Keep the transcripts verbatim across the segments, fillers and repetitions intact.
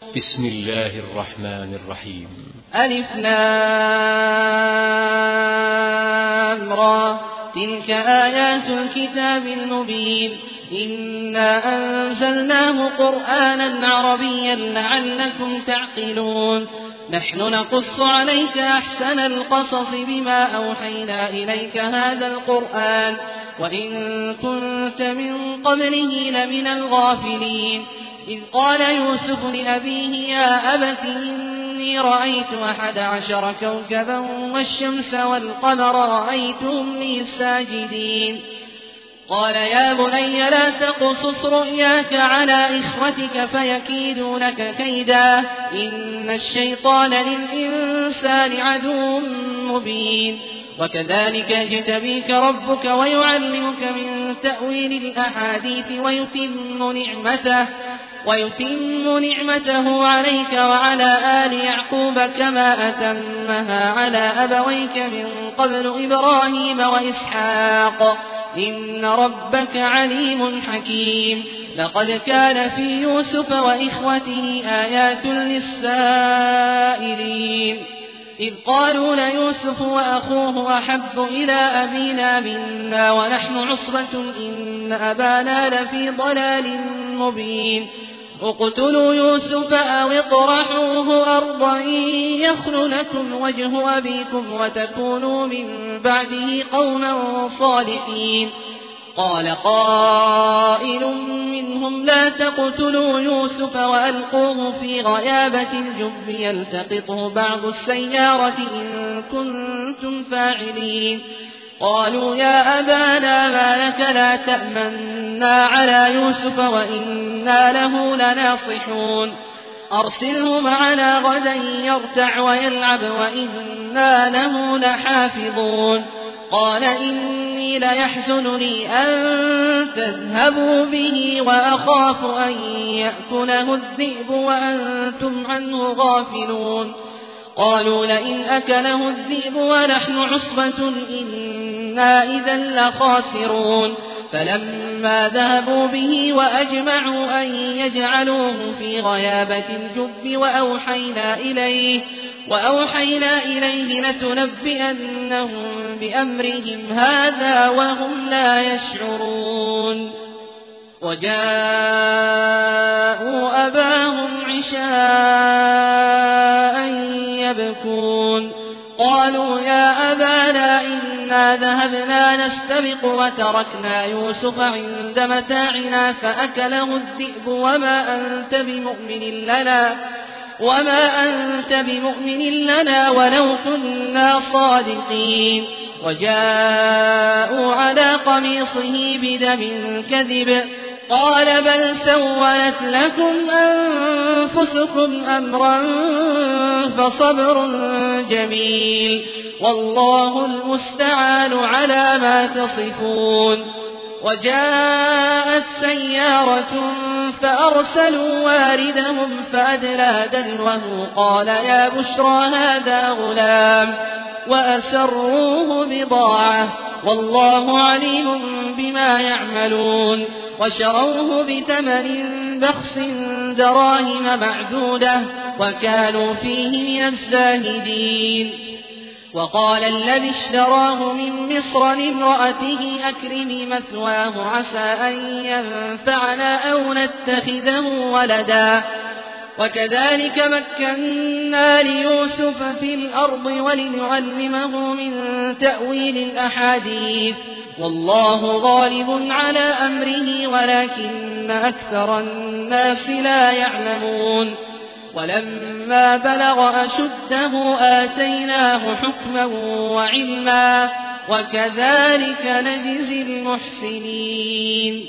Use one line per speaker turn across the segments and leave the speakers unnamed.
بسم الله الرحمن الرحيم.
ألف لام را تلك آيات الكتاب المبين إنا أنزلناه قرآنا عربيا لعلكم تعقلون نحن نقص عليك أحسن القصص بما أوحينا إليك هذا القرآن وإن كنت من قبله لمن الغافلين إذ قال يوسف لأبيه يا أبت إني رأيت أحد عشر كوكبا والشمس والقمر رأيتهم لي ساجدين قال يا بني لا تقصص رؤياك على إخوتك فيكيدوا لك كيدا إن الشيطان للإنسان عدو مبين وكذلك يجتبيك ربك ويعلمك من تأويل الأحاديث ويتم نعمته ويتم نعمته عليك وعلى آل يعقوب كما أتمها على أبويك من قبل إبراهيم وإسحاق إن ربك عليم حكيم لقد كان في يوسف وإخوته آيات للسائلين إذ قالوا ليوسف وأخوه أحب إلى أبينا منا ونحن عصبة إن أبانا لفي ضلال مبين اقتلوا يوسف أو اطرحوه أرضا يخل لكم وجه أبيكم وتكونوا من بعده قوما صالحين قال قائل منهم لا تقتلوا يوسف وألقوه في غيابة الجب يلتقطه بعض السيارة إن كنتم فاعلين قالوا يا أبانا ما لك لا تأمنا على يوسف وإنا له لناصحون أرسله معنا غدا يرتع ويلعب وإنا له لحافظون قال إني ليحزنني أن تذهبوا به وأخاف أن يأكله الذئب وأنتم عنه غافلون قالوا لئن أكله الذئب ونحن عصبة إنا إذا لخاسرون فلما ذهبوا به وأجمعوا أن يجعلوه في غيابة الجب وأوحينا إليه وأوحينا إليه لتنبئنهم بأمرهم هذا وهم لا يشعرون وجاءوا أباهم عشاء يبكون قالوا يا أبانا إنا ذهبنا نستبق وتركنا يوسف عند متاعنا فأكله الذئب وما أنت بمؤمن لنا وما أنت بمؤمن لنا ولو كنا صادقين وجاءوا على قميصه بدم كذب قال بل سولت لكم أنفسكم أمرا فصبر جميل والله المستعان على ما تصفون وجاءت سيارة فأرسلوا واردهم فأدلى دلوه قال يا بشرى هذا غلام وأسروه بضاعة والله عليم بما يعملون وشروه بثمن بخس دراهم معدودة وكانوا فيه من الزاهدين وقال الذي اشتراه من مصر لامرأته أكرمي مثواه عسى أن ينفعنا أو نتخذه ولدا وكذلك مكنا ليوسف في الأرض ولنعلمه من تأويل الأحاديث والله غالب على أمره ولكن أكثر الناس لا يعلمون ولما بلغ أشده آتيناه حكما وعلما وكذلك نجزي المحسنين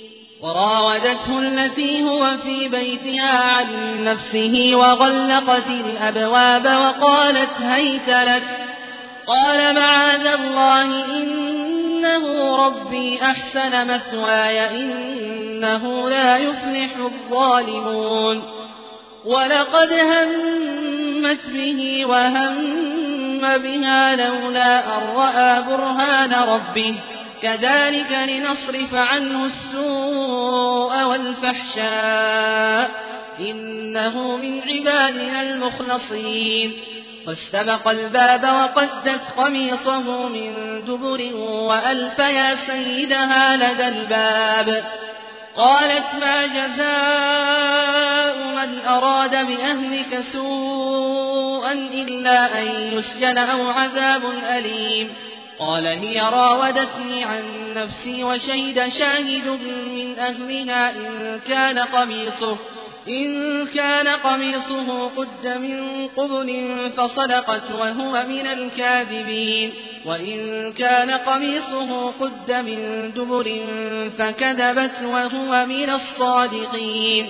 وراودته التي هو في بيتها عن نفسه وغلقت الأبواب وقالت هيت لك قال معاذ الله إنه ربي أحسن مثواي إنه لا يفلح الظالمون ولقد همت به وهم بها لولا أن رأى برهان ربه كذلك لنصرف عنه السوء والفحشاء إنه من عبادنا المخلصين. واستبق الباب وقدت قميصه من دبر وألف يا سيدها لدى الباب. قالت ما جزاء من أراد بأهلك سوءا إلا أن يسجن أو عذاب أليم. قال هي راودتني عن نفسي وشهد شاهد من أهلها إن كان قميصه إن كان قميصه قد من قبل فصدقت وهو من الكاذبين وإن كان قميصه قد من دبر فكذبت وهو من الصادقين.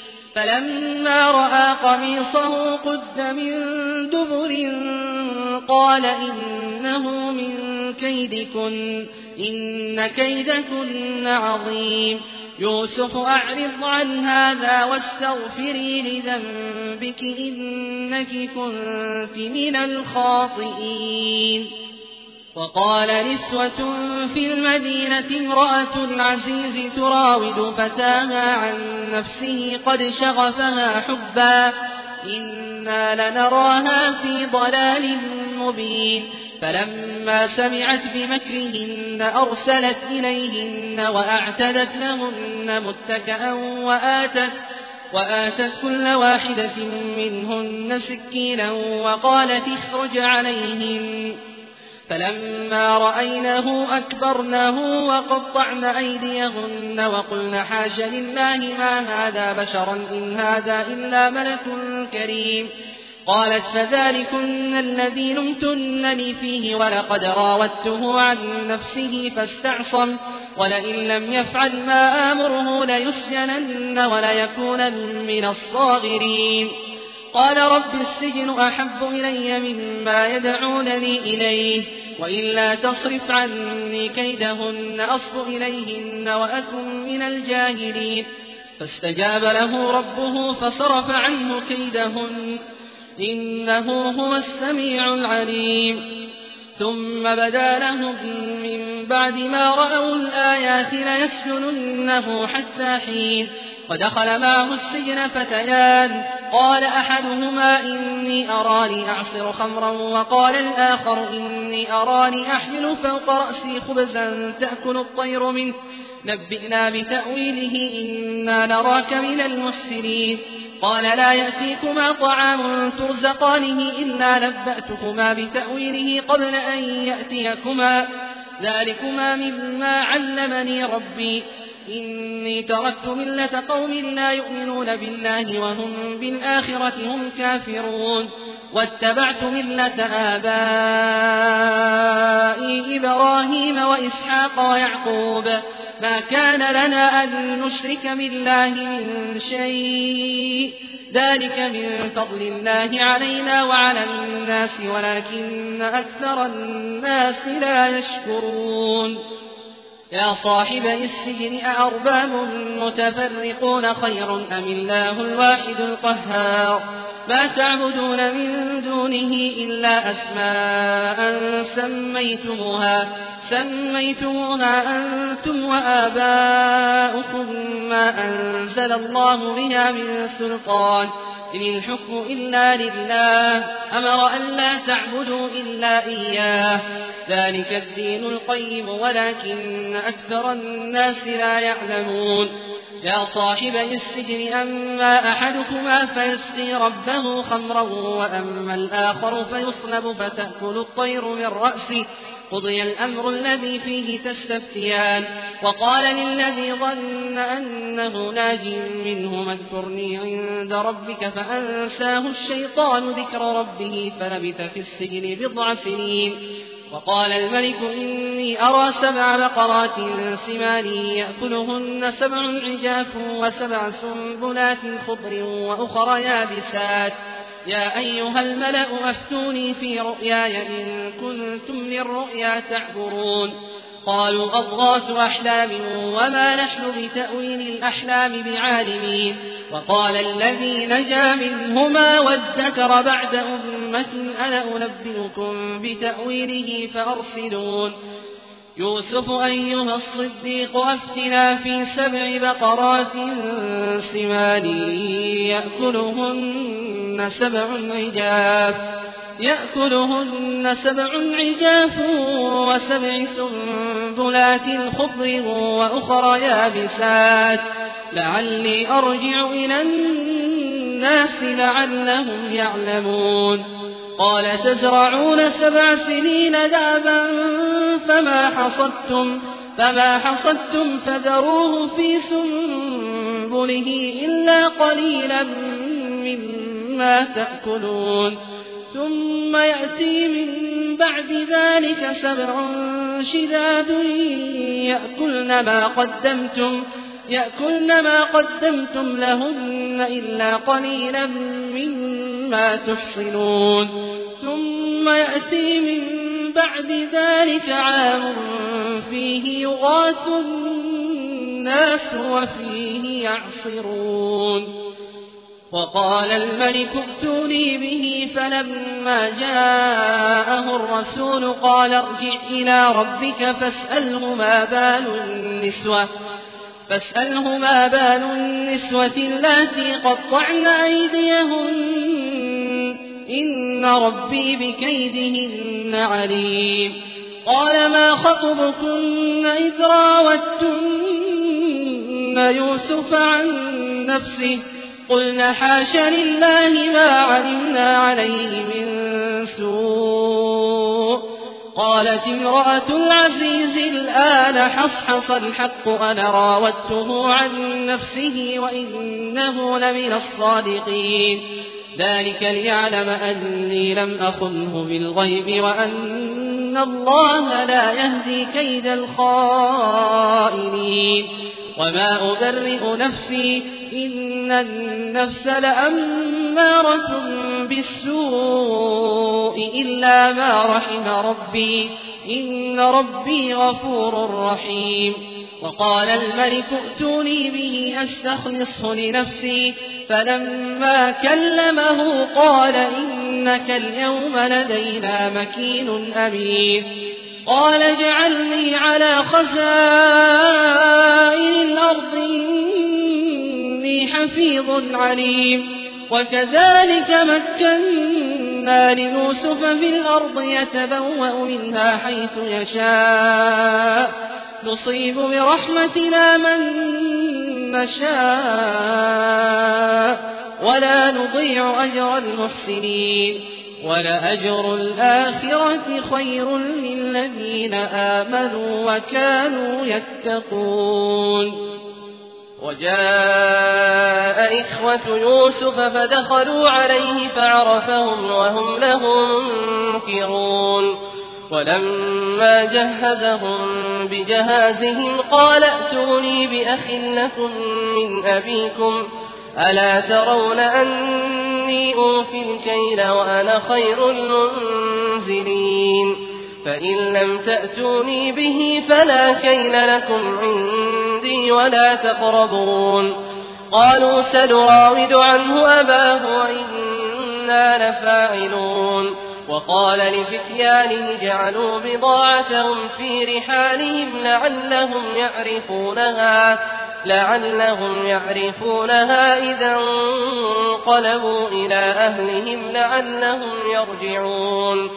فلما رأى قميصه قد من دبر قال إنه من كيدكن إن كيدكن عظيم. يوسف أعرض عن هذا واستغفري لذنبك إنك كنت من الخاطئين. وقال نسوة في المدينة امرأة العزيز تراود فتاها عن نفسه قد شغفها حبا إنا لنراها في ضلال مبين. فلما سمعت بمكرهن أرسلت إليهن وأعتدت لهن متكئا وآتت, وآتت كل واحدة منهن سكينا وقالت اخرج عليهن. فلما رأينه أكبرنه وقطعن أيديهن وقلن حاش لله ما هذا بشرا إن هذا إلا ملك كريم. قالت فذلكن الذي لمتنني فيه ولقد راودته عن نفسه فاستعصم ولئن لم يفعل ما آمره ليسجنن وليكونن من الصاغرين. قال رب السجن أحب إلي مما يدعونني إليه وإلا تصرف عني كيدهن أصب إليهن وأكن من الجاهلين. فاستجاب له ربه فصرف عنه كيدهن إنه هو السميع العليم. ثم بدا لهم من بعد ما رأوا الآيات ليسجننه حتى حين. ودخل معه السجن فتيان قال أحدهما إني أراني أعصر خمرا وقال الآخر إني أراني أحمل فوق رأسي خبزا تأكل الطير منه نبئنا بتأويله إنا نراك من المحسنين. قال لا يأتيكما طعام ترزقانه إلا نبأتكما بتأويله قبل أن يأتيكما ذلكما مما علمني ربي إني تركت ملة قوم لا يؤمنون بالله وهم بالآخرة هم كافرون واتبعت ملة آبائي إبراهيم وإسحاق ويعقوب ما كان لنا أن نشرك بالله من شيء ذلك من فضل الله علينا وعلى الناس ولكن أكثر الناس لا يشكرون. يا صاحبي السجن أأرباب متفرقون خير أم الله الواحد القهار ما تعبدون من دونه إلا أسماء سميتموها سميتموها أنتم وآباؤكم ما أنزل الله بها من سلطان إن الحكم إلا لله أمر أن لا تعبدوا إلا إياه ذلك الدين القيم ولكن أكثر الناس لا يعلمون. يا صاحبي السجن أما أحدكما فيسقي ربه خمرا وأما الآخر فيصلب فتأكل الطير من رأسه قضي الأمر الذي فيه تستفتيان. وقال للذي ظن أنه ناج منه اذكرني عند ربك فأنساه الشيطان ذكر ربه فلبث في السجن بضع سنين. وقال الملك إني أرى سبع بقرات سمان يأكلهن سبع عجاف وسبع سنبلات خضر وأخر يابسات يا أيها الملأ أفتوني في رؤياي إن كنتم للرؤيا تعبرون. قالوا أضغاث أحلام وما نحن بتأويل الأحلام بعالمين. وقال الذي نجا منهما وادكر بعد أمة أنا أنبئكم بتأويله فأرسلون. يوسف أيها الصديق أفتنا في سبع بقرات سمان يأكلهن سبع عجاف يأكلهن سبع عجاف وسبع سنبلات خضر وأخرى يابسات لعلي أرجع إلى الناس لعلهم يعلمون قال تزرعون سبع سنين دابا فما حصدتم فما حصدتم فذروه في سنبله إلا قليلا مما تأكلون ثم يأتي من بعد ذلك سبع شداد يأكلن ما قدمتم يأكلن ما قدمتم لهن إلا قليلا مما تحصنون ثم يأتي من بعد ذلك عام فيه يغاث الناس وفيه يعصرون وقال الملك ائتوني به فلما جاءه الرسول قال ارجع إلى ربك فاسأله ما بال النسوة فاسأله ما بال النسوة اللاتي قطعن أيديهن إن ربي بكيدهن عليم قال ما خطبكن إذ راوتن يوسف عن نفسه قلنا حاش لله ما علمنا عليه من سوء قالت امرأة العزيز الآن حصحص الحق أنا راودته عن نفسه وإنه لمن الصادقين ذلك ليعلم أني لم أخنه بالغيب وأن الله لا يهدي كيد الخائنين وما أبرئ نفسي إن النفس لأمارة بالسوء إلا ما رحم ربي إن ربي غفور رحيم وقال الملك ائتوني به أستخلصه لنفسي فلما كلمه قال إنك اليوم لدينا مكين أمين قال اجعلني على خزائن الأرض إني حفيظ عليم وكذلك مكنا ليوسف في الأرض يتبوأ منها حيث يشاء نصيب برحمتنا من نشاء ولا نضيع أجر المحسنين ولأجر الآخرة خير للذين آمنوا وكانوا يتقون وجاء إخوة يوسف فدخلوا عليه فعرفهم وهم له منكرون ولما جهزهم بجهازهم قال ائتوني بأخ لكم من أبيكم ألا ترون أني أوفي الكيل وأنا خير المنزلين فإن لم تأتوني به فلا كيل لكم عندي ولا تقربون قالوا سنراود عنه أباه وإنا لفاعلون وقال لفتيانه جعلوا بضاعتهم في رحالهم لعلهم يعرفونها لعلهم يعرفونها إذا انقلبوا إلى أهلهم لعلهم يرجعون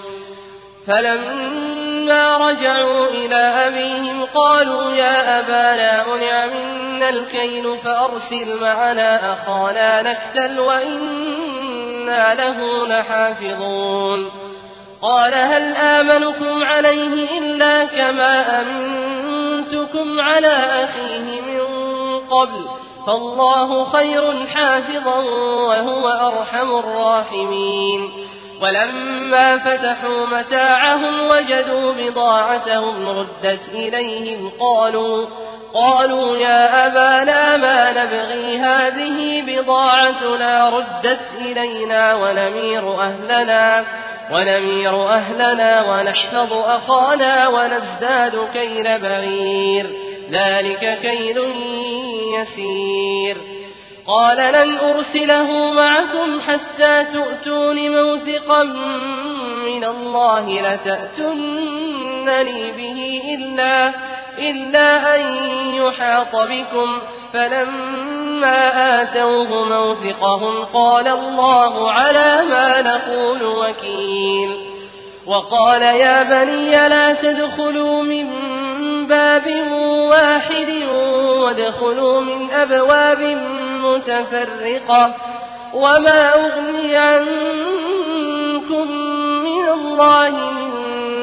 فلما رجعوا إلى أبيهم قالوا يا أبانا منع منا الكيل فأرسل معنا أخانا نكتل وإنا له لحافظون قال هل آمنكم عليه إلا كما أمنتكم على أخيه من قبل فالله خير حافظا وهو أرحم الراحمين ولما فتحوا متاعهم وجدوا بضاعتهم ردت إليهم قالوا قالوا يا أبانا ما نبغي هذه بضاعتنا ردت إلينا ونمير أهلنا ونمير أهلنا ونحفظ أخانا ونزداد كيل بعير ذلك كيل يسير قال لن أرسله معكم حتى تؤتون موثقا من الله لتأتونني به إلا, إلا أن يحاط بكم. فلما آتوه موثقهم قال الله على ما نقول وكيل. وقال يا بني لا تدخلوا من باب واحد وادخلوا من أبواب متفرقة وما أغني عنكم من الله من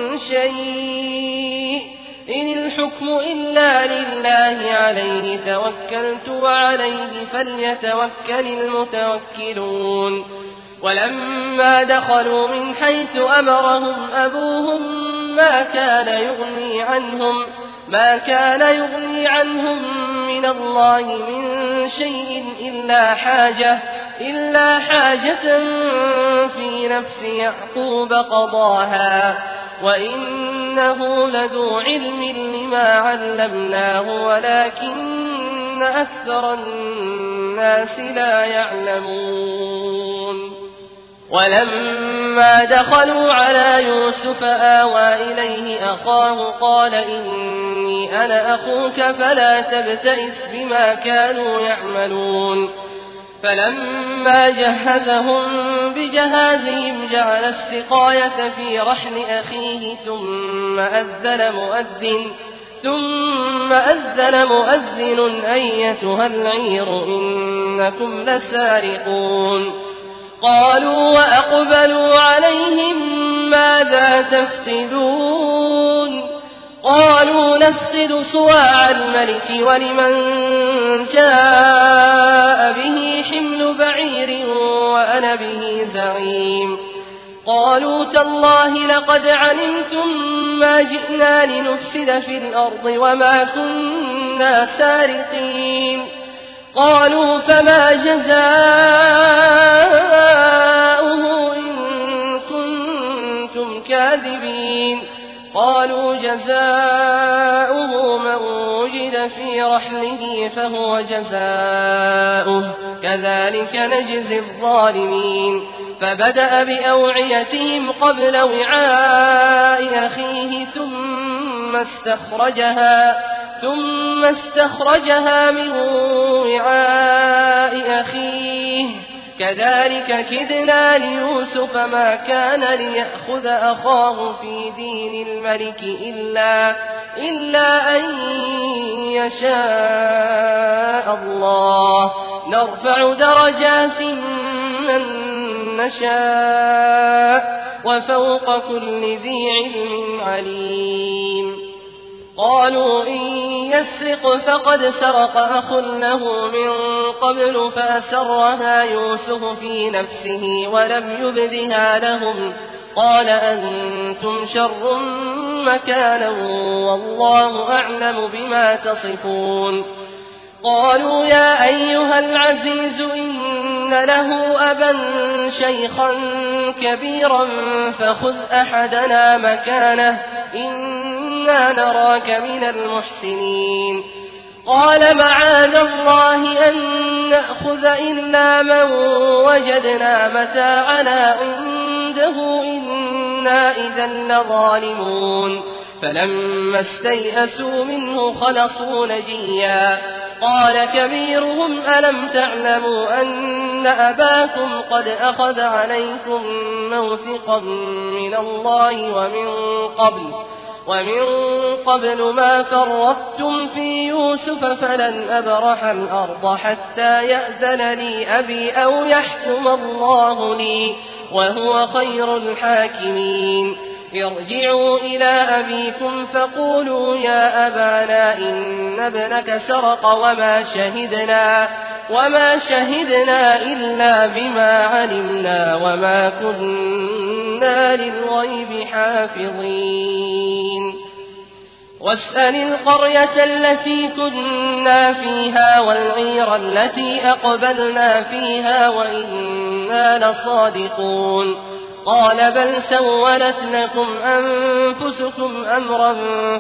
شيء إن الحكم إلا لله عليه توكلت وعليه فليتوكل المتوكلون. ولما دخلوا من حيث أمرهم أبوهم ما كان يغني عنهم ما كان يغني عنهم من الله من شيء إلا حاجة إلا حاجة في نفس يعقوب قضاها وإنه لذو علم لما علمناه ولكن أكثر الناس لا يعلمون. ولما دخلوا على يوسف آوى إليه أخاه قال إني أنا أخوك فلا تبتئس بما كانوا يعملون. فلما جهزهم بجهازهم جعل السقاية في رحل أخيه ثم أذن مؤذن ثم أذن مؤذن أيتها العير إنكم لسارقون. قالوا وأقبلوا عليهم ماذا تفقدون؟ قالوا نفقد صواع الملك ولمن جاء به حمل بعير وأنا به زعيم. قالوا تالله لقد علمتم ما جئنا لنفسد في الأرض وما كنا سارقين. قالوا فما جزاؤه إن كنتم كاذبين؟ قالوا جزاؤه من وجد في رحله فهو جزاؤه كذلك نجزي الظالمين. فبدأ بأوعيتهم قبل وعاء أخيه ثم استخرجها ثم استخرجها من وعاء أخيه كذلك كدنا ليوسف ما كان ليأخذ أخاه في دين الملك إلا, إلا أن يشاء الله نرفع درجات من نشاء وفوق كل ذي علم عليم. قالوا إن يسرق فقد سرق أخ له من قبل فأسرها يوسف في نفسه ولم يبدها لهم قال أنتم شر مكانا والله أعلم بما تصفون. قالوا يا أيها العزيز إن له أبا شيخا كبيرا فخذ أحدنا مكانه إنا نراك من المحسنين. قال معاذ الله أن نأخذ إلا من وجدنا متاعنا عنده إنا إذا لظالمون. فلما استيئسوا منه خلصوا نجيا. قال كبيرهم ألم تعلموا أن أباكم قد أخذ عليكم موثقا من الله ومن قبل ومن قبل ما فرطتم في يوسف فلن أبرح الأرض حتى يأذن لي أبي أو يحكم الله لي وهو خير الحاكمين. ارجعوا إلى أبيكم فقولوا يا أبانا إن ابنك سرق وما شهدنا وما شهدنا إلا بما علمنا وما كنا للغيب حافظين. واسأل القرية التي كنا فيها والعير التي أقبلنا فيها وإنا لصادقون. قال بل سولت لكم أنفسكم أمرا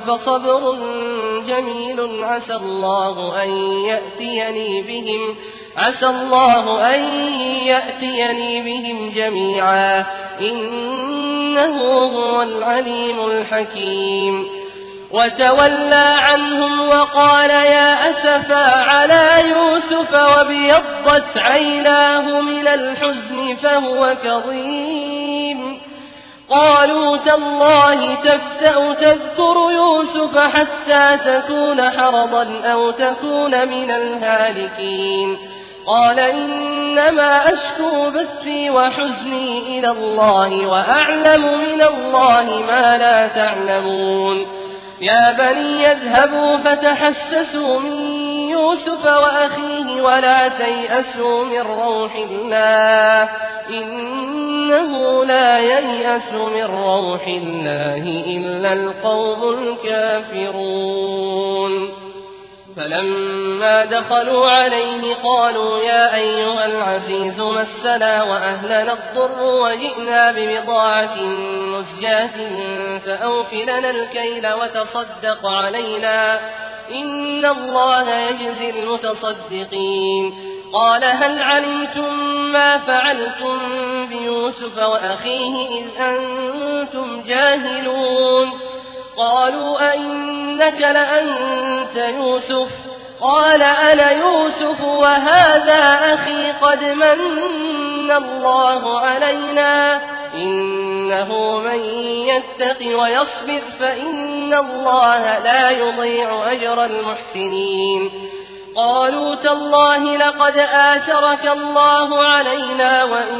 فصبر جميل عسى الله أن يأتيني بهم عسى الله أن يأتيني بهم جميعا إنه هو العليم الحكيم وتولى عنهم وقال يا أسفا على يوسف وابيضت عيناه من الحزن فهو كظيم قالوا تالله تفتأ تذكر يوسف حتى تكون حرضا أو تكون من الهالكين قال إنما أشكو بثي وحزني إلى الله وأعلم من الله ما لا تعلمون يا بني اذهبوا فتحسسوا من يوسف وأخيه ولا تيأسوا من روح الله إنه لا ييأس من روح الله إلا القوم الكافرون فلما دخلوا عليه قالوا يا أيها العزيز مسنا وأهلنا الضر وجئنا ببضاعة مزجاة فأوف لنا الكيل وتصدق علينا إن الله يجزي المتصدقين قال هل علمتم ما فعلتم بيوسف وأخيه إذ أنتم جاهلون قالوا أئنك لأنت يوسف قال أنا يوسف وهذا أخي قد من الله علينا إنه من يتق ويصبر فإن الله لا يضيع أجر المحسنين قالوا تالله لقد آثرك الله علينا وإن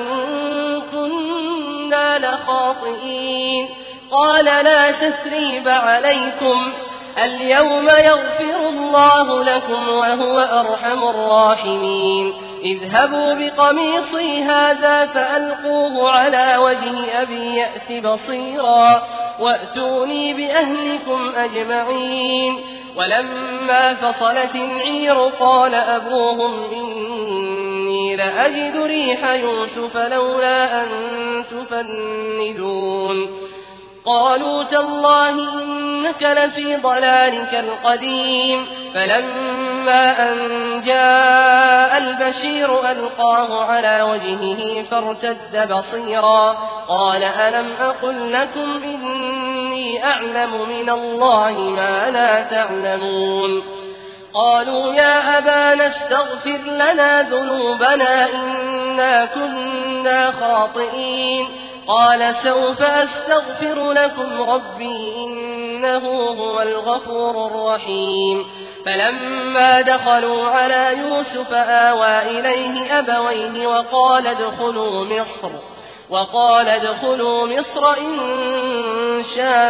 كنا لخاطئين قال لا تثريب عليكم اليوم يغفر الله لكم وهو أرحم الراحمين اذهبوا بقميصي هذا فألقوه على وجه أبي يأت بصيرا وأتوني بأهلكم أجمعين ولما فصلت العير قال أبوهم إني لأجد ريح يوسف لولا أن تفندون قالوا تالله إنك لفي ضلالك القديم فلما أن جاء البشير ألقاه على وجهه فارتد بصيرا قال ألم أقل لكم إني أعلم من الله ما لا تعلمون قالوا يا أبانا استغفر لنا ذنوبنا إنا كنا خاطئين قال سوف أستغفر لكم ربي إنه هو الغفور الرحيم فلما دخلوا على يوسف آوى إليه أبويه وقال ادخلوا مصر وقال ادخلوا مصر إن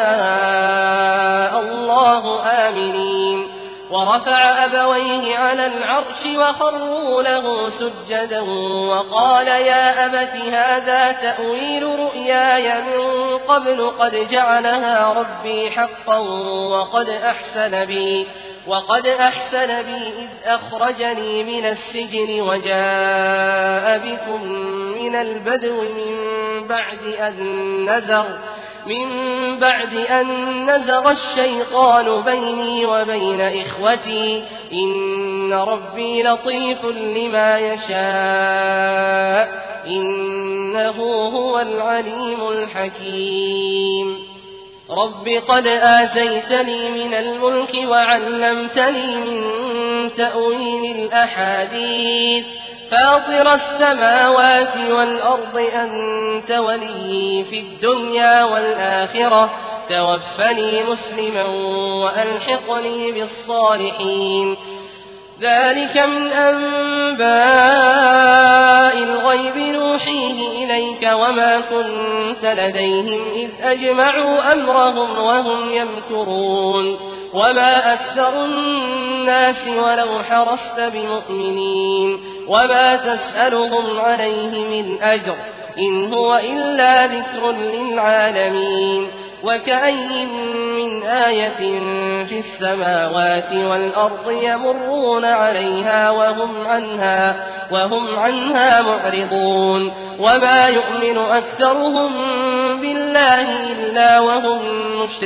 شاء الله آمنين ورفع أبويه على العرش وخروا له سجدا وقال يا أبت هذا تأويل رؤياي من قبل قد جعلها ربي حقا وقد أحسن بي وقد أحسن بي إذ أخرجني من السجن وجاء بكم من البدو من بعد أن نزغ من بعد أن نزغ الشيطان بيني وبين إخوتي إن ربي لطيف لما يشاء إنه هو العليم الحكيم رب قد آتيتني من الملك وعلمتني من تأويل الأحاديث فاطر السماوات والأرض أنت ولي في الدنيا والآخرة توفني مسلما وألحقني بالصالحين ذلك من أنباء الغيب نوحيه إليك وما كنت لديهم إذ أجمعوا أمرهم وهم يمكرون وما أكثر الناس ولو حرصت بمؤمنين وما تسألهم عليه من أجر إن هو إلا ذكر للعالمين وكأي من آية في السماوات والأرض يمرون عليها وهم عنها وهم عنها معرضون وما يؤمن أكثرهم بالله إلا وهم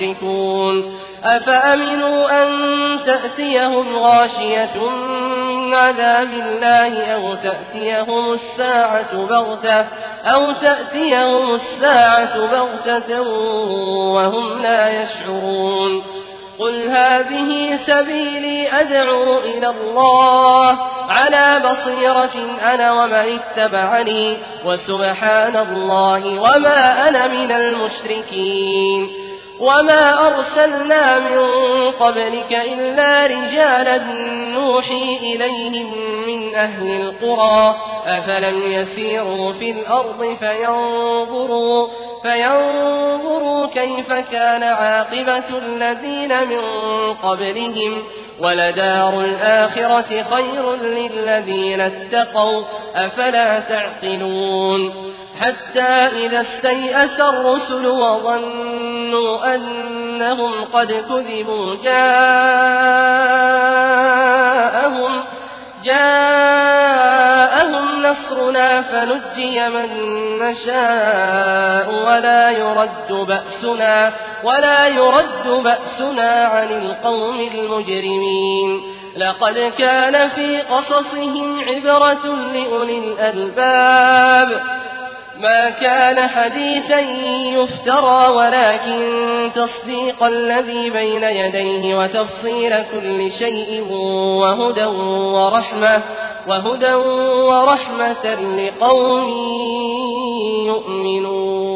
مشركون أفأمنوا أن تأتيهم غاشية من عذاب الله أو تأتيهم الساعة بغتة أو تأتيهم الساعة بغتة وهم لا يشعرون قل هذه سبيلي أدعو إلى الله على بصيرة أنا ومن اتبعني وسبحان الله وما أنا من المشركين وما أرسلنا من قبلك إلا رجالا نوحي إليهم من أهل القرى أفلم يسيروا في الأرض فينظروا, فينظروا كيف كان عاقبة الذين من قبلهم ولدار الآخرة خير للذين اتقوا أفلا تعقلون حتى إذا استيأس الرسل وظنوا أنهم قد كذبوا جاءهم, جاءهم نصرنا فنجي من نشاء ولا يرد بأسنا, ولا يرد بأسنا عن القوم المجرمين لقد كان في قصصهم عبرة لأولي الألباب ما كان حديثا يفترى ولكن تصديق الذي بين يديه وتفصيل كل شيء وهدى ورحمة, وهدى ورحمة لقوم يؤمنون.